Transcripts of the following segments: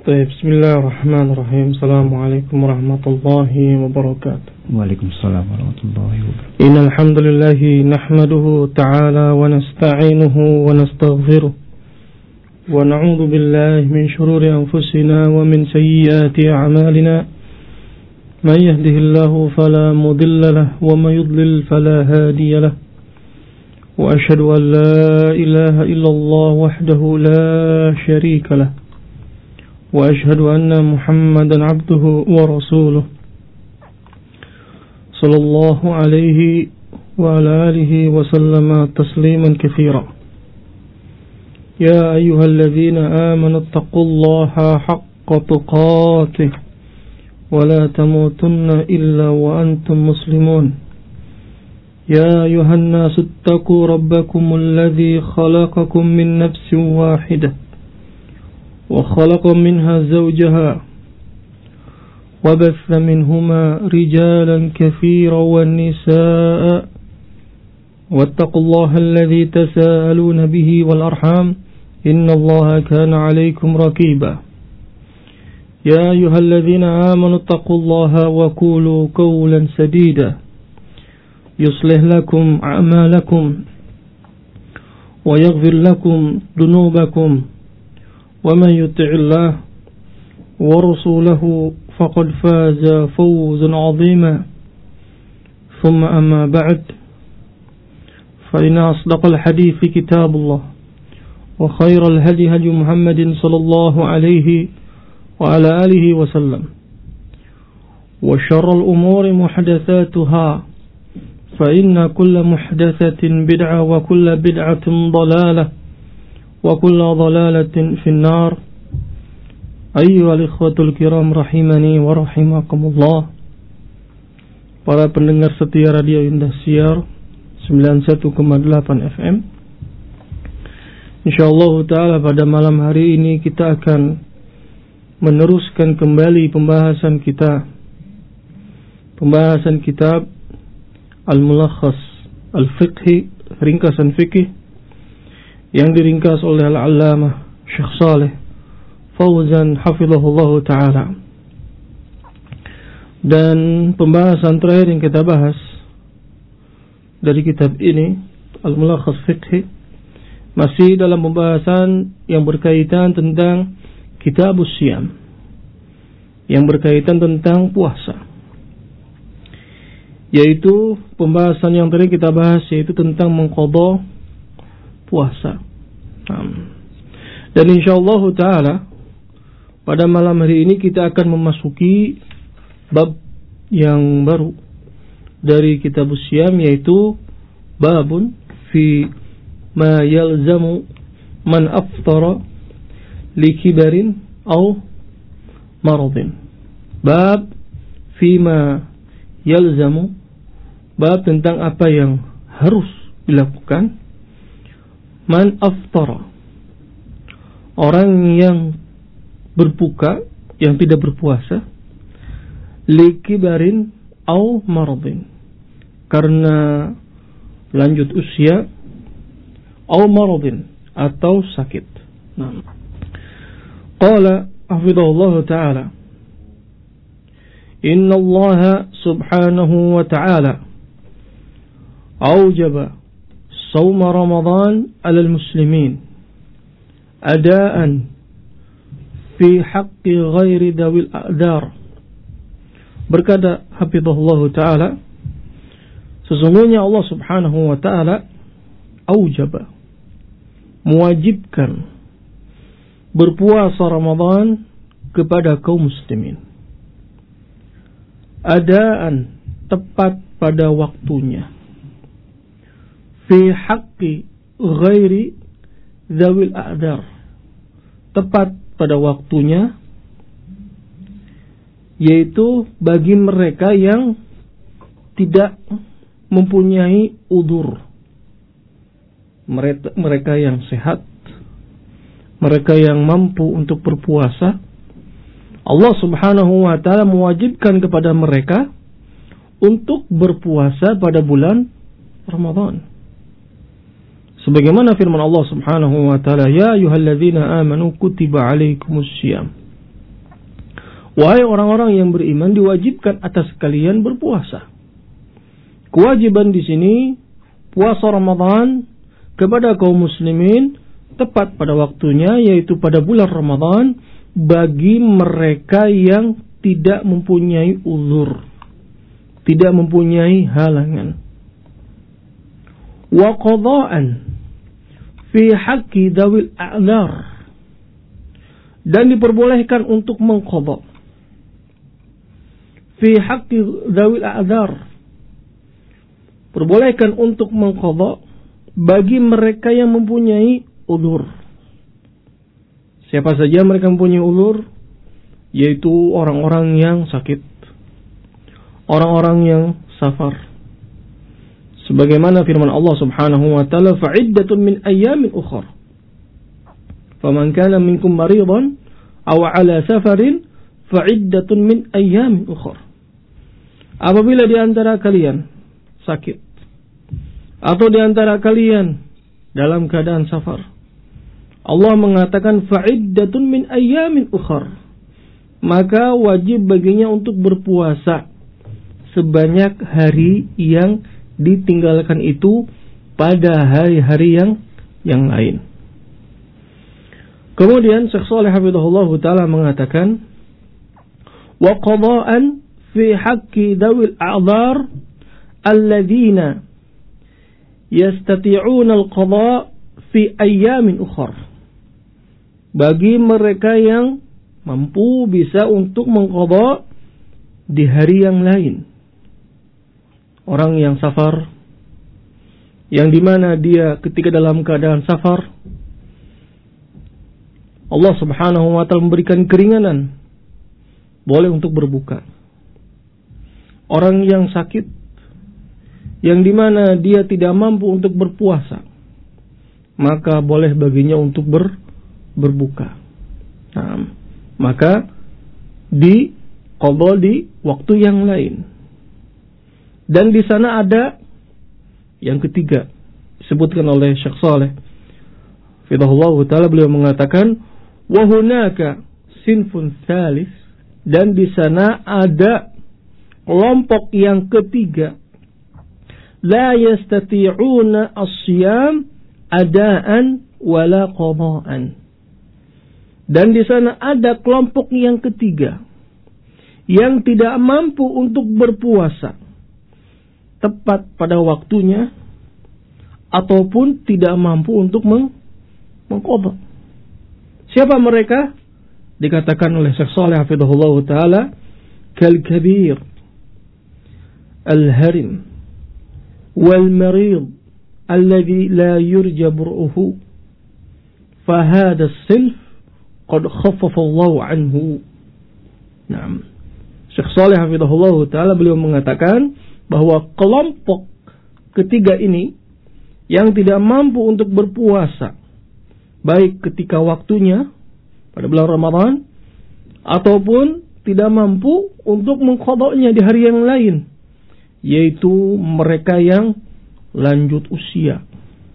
Bismillahirrahmanirrahim. Assalamualaikum warahmatullahi wabarakatuh. Waalaikumsalam warahmatullahi wabarakatuh. Innal hamdalillah nahmaduhu ta'ala wa nasta'inuhu wa nastaghfiruh wa na'udzu billahi min shururi anfusina wa min sayyiati a'malina. Man yahdihillahu fala mudilla lahu wa man yudlil fala hadiya lahu. Wa asyhadu an la ilaha illallah wahdahu la syarika lahu. وأشهد أن محمدا عبده ورسوله صلى الله عليه وعلى آله وسلم تسليما كثيرا. يا أيها الذين آمنوا اتقوا الله حق تقاته ولا تموتن إلا وأنتم مسلمون. يا أيها الناس اتقوا ربكم الذي خلقكم من نفس واحدة وخلق منها زوجها وبث منهما رجالا كثيرا والنساء واتقوا الله الذي تساءلون به والأرحام إن الله كان عليكم رقيبا. يا أيها الذين آمنوا اتقوا الله وقولوا قولا سديدا يصلح لكم أعمالكم ويغفر لكم ذنوبكم ومن يطع الله ورسوله فقد فاز فوزا عظيما. ثم أما بعد فإن أصدق الحديث كتاب الله وخير الهدي هدي محمد صلى الله عليه وعلى آله وسلم وشر الأمور محدثاتها فإن كل محدثة بدعة وكل بدعة ضلالة وكل ضلالة في النار. أيها الإخوة الكرام rahimani wa rahimakumullah. Para pendengar setia Radio Indosiar 91,8 FM. Insyaallah taala pada malam hari ini kita akan meneruskan kembali pembahasan kitab Al-Mulakhas Al-Fiqhi, ringkasan fikih yang diringkas oleh Al-Allamah Syekh Shalih Fauzan hafizahullah ta'ala. Dan pembahasan terakhir yang kita bahas dari kitab ini Al-Mulakhas Fiqhi masih dalam pembahasan yang berkaitan tentang Kitabus Siyam, yang berkaitan tentang puasa, yaitu pembahasan yang tadi kita bahas yaitu tentang mengqadha puasa. Dan insyaallah ta'ala pada malam hari ini kita akan memasuki bab yang baru dari Kitabus Siyam, yaitu babun fi ma yalzamu man aftara li kibarin aw maradin. Bab fi ma yalzamu, bab tentang apa yang harus dilakukan man aftara, orang yang berbuka, yang tidak berpuasa, li kibarin au maradin, karena lanjut usia, au maradin, atau sakit. Qala hafidhahullah ta'ala, inna Allah subhanahu wa ta'ala aujaba صوم رمضان على المسلمين أداء في حق غير ذوي الأعذار. Berkata hafizahullah ta'ala, sesungguhnya Allah subhanahu wa ta'ala aujaba, mewajibkan berpuasa Ramadan kepada kaum muslimin, adaan, tepat pada waktunya, fi haqqi ghairi dzawil a'dzar, tepat pada waktunya, yaitu bagi mereka yang tidak mempunyai udzur, mereka yang sehat, mereka yang mampu untuk berpuasa. Allah subhanahu wa ta'ala mewajibkan kepada mereka untuk berpuasa pada bulan Ramadan. Sebagaimana firman Allah subhanahu wa ta'ala, ya ayyuhalladzina amanu kutiba alaikumus syiyam. Wahai orang-orang yang beriman, diwajibkan atas kalian berpuasa. Kewajiban di sini puasa Ramadan kepada kaum muslimin tepat pada waktunya, yaitu pada bulan Ramadan, bagi mereka yang tidak mempunyai uzur, tidak mempunyai halangan. Wa qada'an fi haqqi dzawil a'dzar, dan diperbolehkan untuk mengqadha fi haqqi dzawil a'dzar, perbolehkan untuk mengqadha bagi mereka yang mempunyai uzur. Siapa saja mereka mempunyai uzur, yaitu orang-orang yang sakit, orang-orang yang safar. Sebagaimana firman Allah Subhanahu wa taala, fa'iddatun min ayyamin ukhra. Faman kana minkum maridan aw 'ala safarin fa'iddatun min ayyamin ukhra. Apabila di antara kalian sakit atau di antara kalian dalam keadaan safar, Allah mengatakan fa'iddatun min ayyamin ukhra, maka wajib baginya untuk berpuasa sebanyak hari yang ditinggalkan itu pada hari-hari yang lain. Kemudian Syekh Shalih hafizahullah taala mengatakan, wa qada'an fi haqqi dzawil a'dzar alladzina yastati'una al-qada' fi ayyamin ukhra, bagi mereka yang mampu bisa untuk mengqadha di hari yang lain. Orang yang safar, yang dimana dia ketika dalam keadaan safar, Allah Subhanahu wa ta'ala memberikan keringanan, boleh untuk berbuka. Orang yang sakit, yang dimana dia tidak mampu untuk berpuasa, maka boleh baginya untuk berbuka. Nah, maka diqadha di waktu yang lain. Dan di sana ada yang ketiga disebutkan oleh Syekh Shalih hafizahullah taala, beliau mengatakan wa hunaka sinfun tsalits, dan di sana ada kelompok yang ketiga, la yastati'una as-siyam adaan wala qada'an. Dan di sana ada kelompok yang ketiga yang tidak mampu untuk berpuasa tepat pada waktunya ataupun tidak mampu untuk mengqadha. Siapa mereka? Dikatakan oleh Syekh Shalih hafizahullah taala, kal kabir, al harim, wal marid alladhi la yurja bur'uhu, fa hadha as-silf qad khaffafa Allah anhu. Naam. Syekh Shalih hafizahullah taala beliau mengatakan bahwa kelompok ketiga ini yang tidak mampu untuk berpuasa baik ketika waktunya pada bulan Ramadan ataupun tidak mampu untuk mengqadha'nya di hari yang lain, yaitu mereka yang lanjut usia,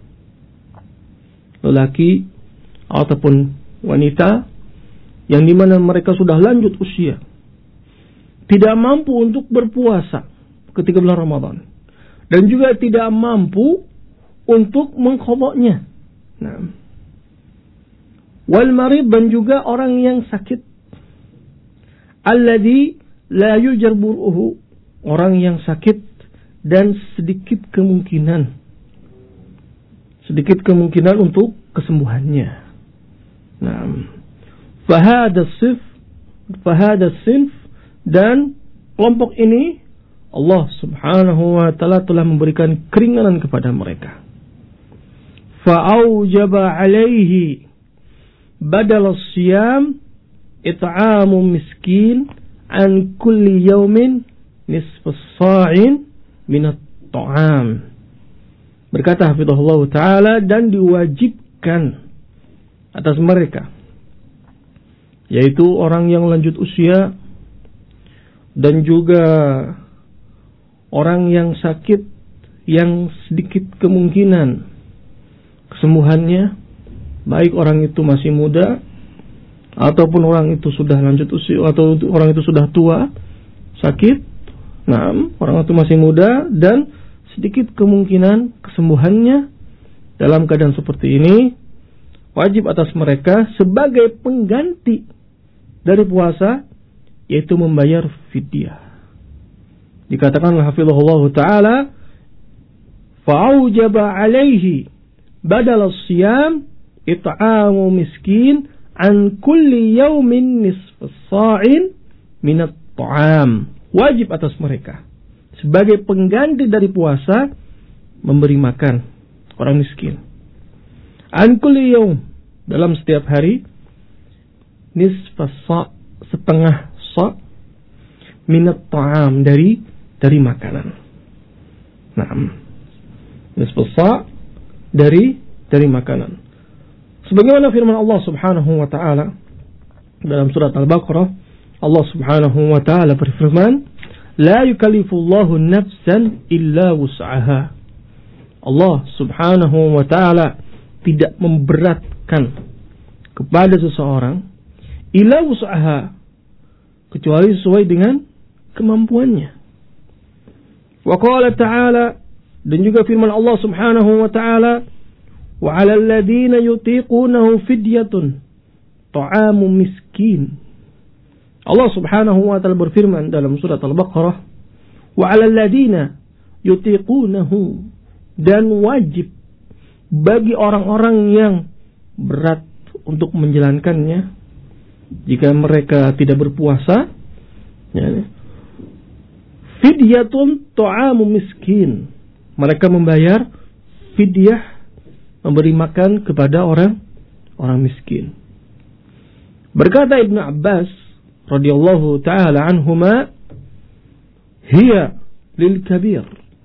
lelaki ataupun wanita yang dimana mereka sudah lanjut usia, tidak mampu untuk berpuasa ketika bulan Ramadan, dan juga tidak mampu untuk mengqadha'nya. Nah, wal marid, dan juga orang yang sakit, alladzi la yujar bur'uhu, orang yang sakit dan sedikit kemungkinan untuk kesembuhannya. Nah, fahada sinf, dan kelompok ini Allah Subhanahu wa ta'ala telah memberikan keringanan kepada mereka. Fa'aujaba alaihi badal as-siyam it'amu miskin an kulli yawmin nisfus sa'in min at-ta'am. Berkata hafizahullah ta'ala, dan diwajibkan atas mereka, yaitu orang yang lanjut usia dan juga orang yang sakit yang sedikit kemungkinan kesembuhannya, baik orang itu masih muda ataupun orang itu sudah lanjut usia, atau orang itu sudah tua, sakit, orang itu masih muda, dan sedikit kemungkinan kesembuhannya, dalam keadaan seperti ini, wajib atas mereka sebagai pengganti dari puasa, yaitu membayar fidyah. Dikatakanlah hafizahullah ta'ala, fa'aujaba alaihi badal as-siyam it'amu miskin an kulli yawmin nisf as-sa'in minat ta'am. Wajib atas mereka sebagai pengganti dari puasa memberi makan orang miskin. An kulli yawm, dalam setiap hari, nisf as-sa', setengah sa' minat ta'am, dari makanan. Nisf as-sa' dari makanan. Sebagaimana firman Allah Subhanahu wa taala dalam surat Al-Baqarah, Allah Subhanahu wa taala berfirman, "La yukallifullahu nafsan illa wus'aha." Allah Subhanahu wa taala tidak memberatkan kepada seseorang illa wus'aha, kecuali sesuai dengan kemampuannya. Wa qala ta'ala, dan juga firman Allah Subhanahu wa taala, wa 'alal ladzina yutiqunahu fidyatun ta'amu miskin. Allah Subhanahu wa taala berfirman dalam surat Al-Baqarah, wa 'alal ladzina yutiqunahu, dan wajib bagi orang-orang yang berat untuk menjalankannya jika mereka tidak berpuasa, fidyatun ta'amu miskin, mereka membayar fidyah, memberi makan kepada orang miskin. Berkata Ibnu Abbas radhiyallahu taala anhuma, hiya lil kabir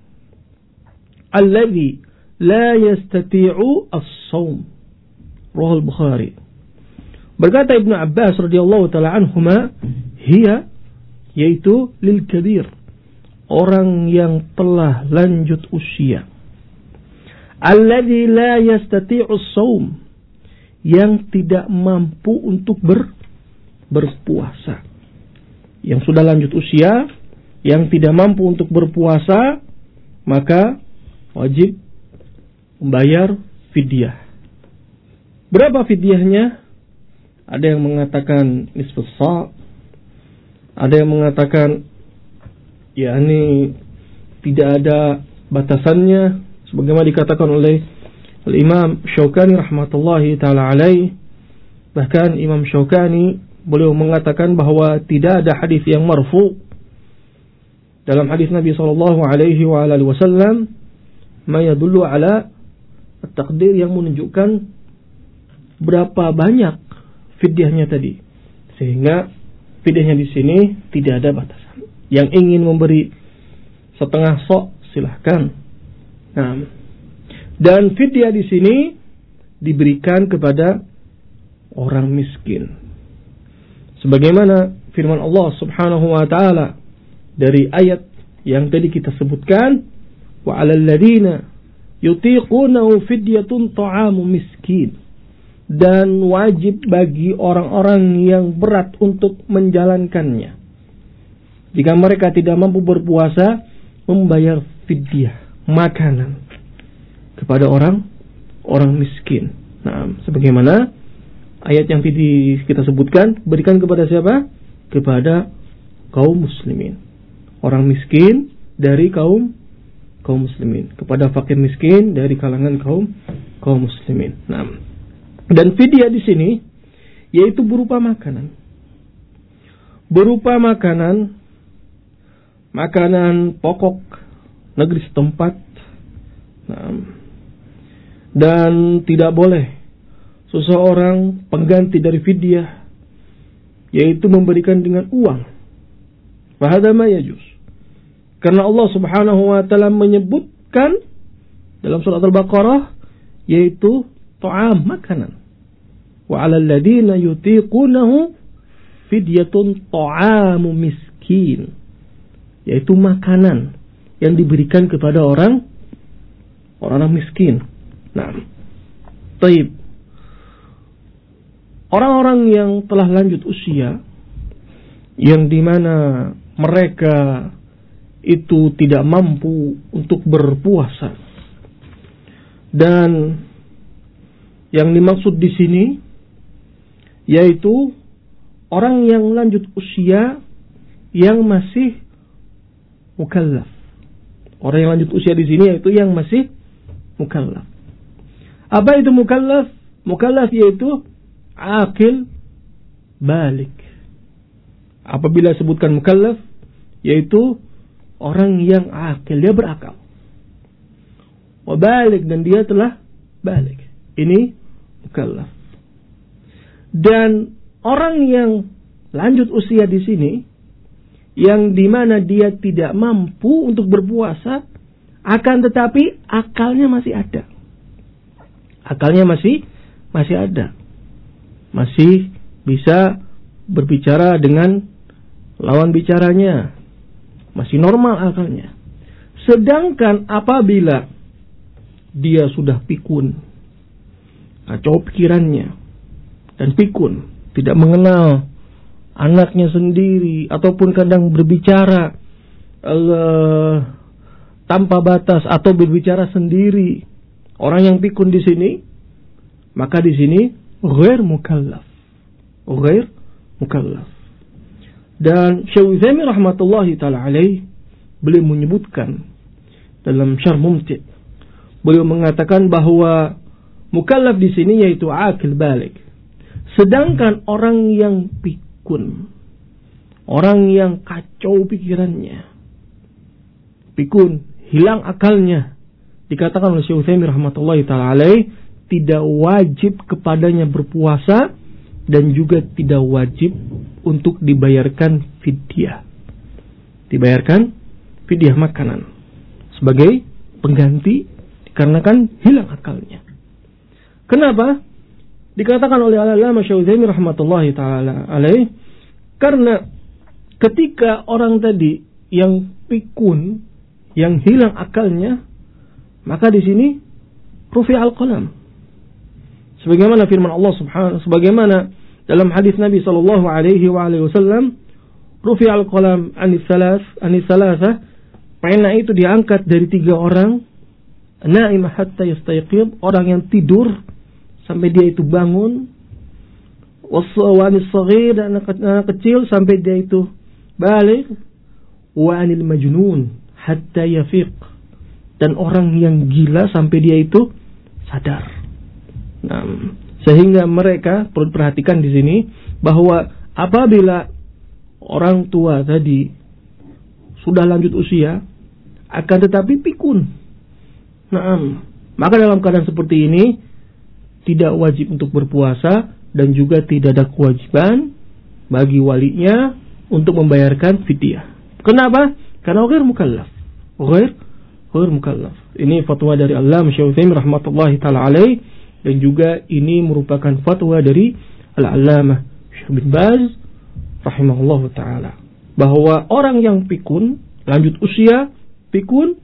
alladhi la yastati'u as-shaum. Rawahul Bukhari. Berkata Ibnu Abbas radhiyallahu taala anhuma, hiya, yaitu lil kabir, orang yang telah lanjut usia, alladzi la yastati'u as-shaum, yang tidak mampu untuk berpuasa. Yang sudah lanjut usia, yang tidak mampu untuk berpuasa, maka wajib membayar fidyah. Berapa fidyahnya? Ada yang mengatakan nisfus sa', ada yang mengatakan yakni tidak ada batasannya, sebagaimana dikatakan oleh Imam Syaukani rahmatullahi taala alaih. Bahkan Imam Syaukani beliau mengatakan bahwa tidak ada hadis yang marfu dalam hadis Nabi sallallahu alaihi wasallam ma yadullu ala at-taqdir, yang menunjukkan berapa banyak fidyahnya tadi, sehingga fidyahnya di sini tidak ada batasan. Yang ingin memberi setengah sok silahkan. Dan fidyah di sini diberikan kepada orang miskin, sebagaimana firman Allah Subhanahu wa taala dari ayat yang tadi kita sebutkan, wa 'alal ladzina yutiqunahu fidyatun ta'amu miskin, dan wajib bagi orang-orang yang berat untuk menjalankannya, jika mereka tidak mampu berpuasa, membayar fidyah, makanan kepada orang miskin. Sebagaimana ayat yang tadi kita sebutkan, berikan kepada siapa? Kepada kaum muslimin, orang miskin dari kaum muslimin, kepada fakir miskin dari kalangan kaum muslimin. Dan fidyah di sini yaitu berupa makanan. Berupa makanan pokok negeri setempat. Dan tidak boleh seseorang pengganti dari fidyah, yaitu memberikan dengan uang. Fahadha ma yajuz. Karena Allah Subhanahu wa taala menyebutkan dalam surat Al-Baqarah, yaitu ta'am, makanan. Wa 'alal ladzina yutiqunahu fidyatun ta'amu miskin, yaitu makanan yang diberikan kepada orang miskin. Taib. orang-orang yang telah lanjut usia, yang dimana mereka itu tidak mampu untuk berpuasa, dan yang dimaksud di sini yaitu orang yang lanjut usia yang masih mukallaf. Orang yang lanjut usia di sini yaitu yang masih mukallaf. Apa itu mukallaf? Mukallaf yaitu akil balik. Apabila sebutkan mukallaf, yaitu orang yang akil, dia berakal. Wabalik, dan dia telah balik. Ini mukallaf. Dan orang yang lanjut usia di sini, yang dimana dia tidak mampu untuk berpuasa, akan tetapi akalnya masih ada. Akalnya masih ada. Masih bisa berbicara dengan lawan bicaranya. Masih normal akalnya. Sedangkan apabila dia sudah pikun, kacau pikirannya, dan pikun, tidak mengenal anaknya sendiri, ataupun kadang berbicara tanpa batas atau berbicara sendiri, orang yang pikun di sini, maka di sini ghair mukallaf. Dan Syekh Utsaimin rahmatullahi taala alaih, beliau menyebutkan dalam Syarh Mumti', beliau mengatakan bahwa mukallaf di sini yaitu akil balik. Sedangkan orang yang pikun, orang yang kacau pikirannya, pikun, hilang akalnya, dikatakan oleh Syekh Utsaimin rahmatullahi taala alaih, tidak wajib kepadanya berpuasa dan juga tidak wajib untuk dibayarkan fidyah. Dibayarkan fidyah makanan sebagai pengganti dikarenakan hilang akalnya. Kenapa? Dikatakan oleh Al-Allamah Syekh Utsaimin rahmatullahi taala alaih, karena ketika orang tadi yang pikun, yang hilang akalnya, maka di sini rufi'al qalam. Sebagaimana firman Allah Subhanahu, sebagaimana dalam hadis Nabi sallallahu alaihi wasallam, rufi'al qalam anis salasah, pena itu diangkat dari 3 orang, naim hatta yastayqid, orang yang tidur sampai dia itu bangun, wasawanis saghir, anak kecil sampai dia itu balik, wa anil majnun hatta yafiq, dan orang yang gila sampai dia itu sadar. Nah, sehingga mereka perlu perhatikan di sini bahwa apabila orang tua tadi sudah lanjut usia, akan tetapi pikun, nah, maka dalam keadaan seperti ini tidak wajib untuk berpuasa dan juga tidak ada kewajiban bagi walinya untuk membayarkan fidyah. Kenapa? Karena ghair mukallaf. Ghair mukallaf. Ini fatwa dari Al-Allamah Syekh Utsaimin rahmatullahi taala alaih, dan juga ini merupakan fatwa dari Al-Allamah Syekh bin Baz rahimahullahu taala, bahwa orang yang pikun, lanjut usia, pikun,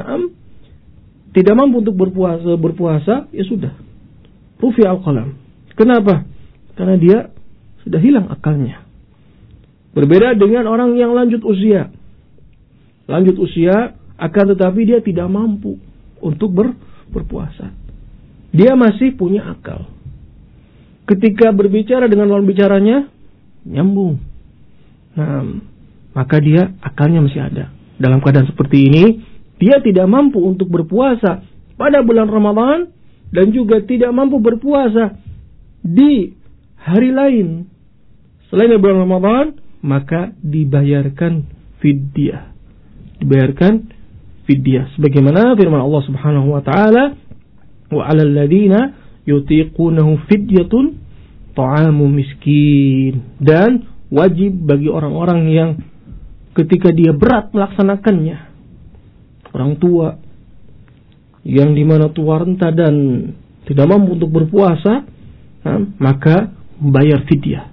tidak mampu untuk berpuasa, ya sudah, rufi al-qalam. Kenapa? Karena dia sudah hilang akalnya. Berbeda dengan orang yang lanjut usia. Lanjut usia, akan tetapi dia tidak mampu untuk berpuasa. Dia masih punya akal. Ketika berbicara dengan lawan bicaranya, nyambung. Nah, maka dia akalnya masih ada. Dalam keadaan seperti ini, dia tidak mampu untuk berpuasa pada bulan Ramadan dan juga tidak mampu berpuasa di hari lain selain bulan Ramadan, maka dibayarkan fidyah. Dibayarkan fidyah. Sebagaimana firman Allah Subhanahu wa taala, wa 'alal ladzina yutiqunahu fidyatun ta'amu miskin, dan wajib bagi orang-orang yang ketika dia berat melaksanakannya, orang tua yang dimana tua renta dan tidak mampu untuk berpuasa, maka membayar fidyah.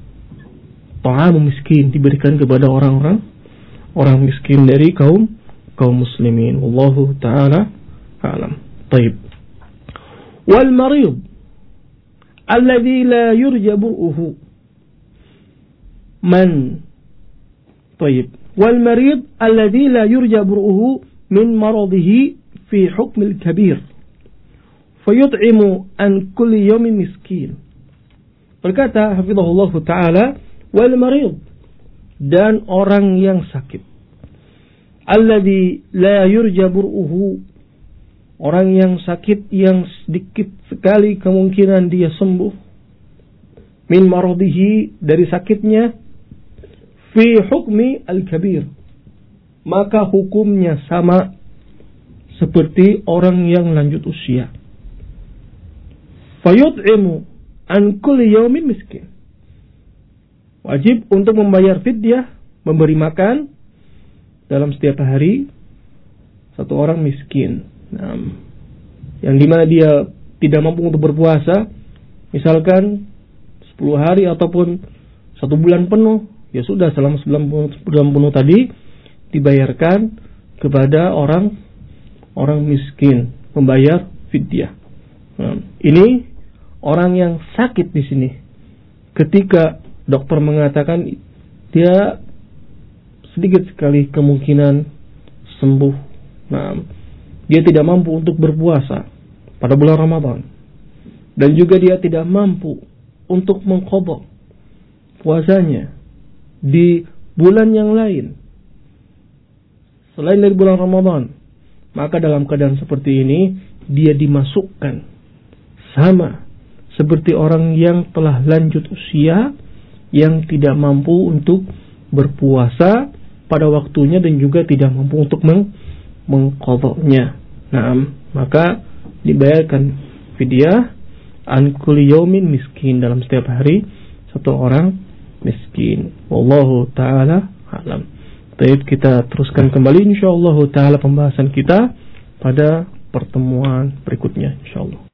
Ta'amu miskin, diberikan kepada orang miskin dari kaum muslimin. Wallahu ta'ala a'lam. Baik. Wal marid, alladzi la yurja bur'uhu. Man. Baik. Wal marid alladzi la yurja bur'uhu min maradihi fi hukm al-kabir. Fayut'imu an kulli yawmin miskin. Berkata hafizahullah taala, wal marid, dan orang yang sakit. Alladzi la yurja bur'uhu, orang yang sakit yang sedikit sekali kemungkinan dia sembuh. Min maradihi, dari sakitnya. Fi hukmi al-kabir, maka hukumnya sama seperti orang yang lanjut usia. Fayut'imu an kulli yawmin miskin. Wajib untuk membayar fidyah, memberi makan dalam setiap hari satu orang miskin. Yang dimana dia tidak mampu untuk berpuasa, misalkan 10 hari ataupun 1 bulan penuh, ya sudah, selama 9 bulan penuh tadi dibayarkan kepada orang miskin, membayar fidyah. Ini orang yang sakit di sini. Ketika dokter mengatakan dia sedikit sekali kemungkinan sembuh, dia tidak mampu untuk berpuasa pada bulan Ramadan, dan juga dia tidak mampu untuk mengqadha puasanya di bulan yang lain selain dari bulan Ramadan, maka dalam keadaan seperti ini dia dimasukkan sama seperti orang yang telah lanjut usia, yang tidak mampu untuk berpuasa pada waktunya dan juga tidak mampu untuk mengqadhanya. Maka dibayarkan fidyah an kulli yaumin miskin, dalam setiap hari satu orang miskin. Wallahu ta'ala a'lam. Baik, kita teruskan kembali insyaallah ta'ala pembahasan kita pada pertemuan berikutnya insyaallah.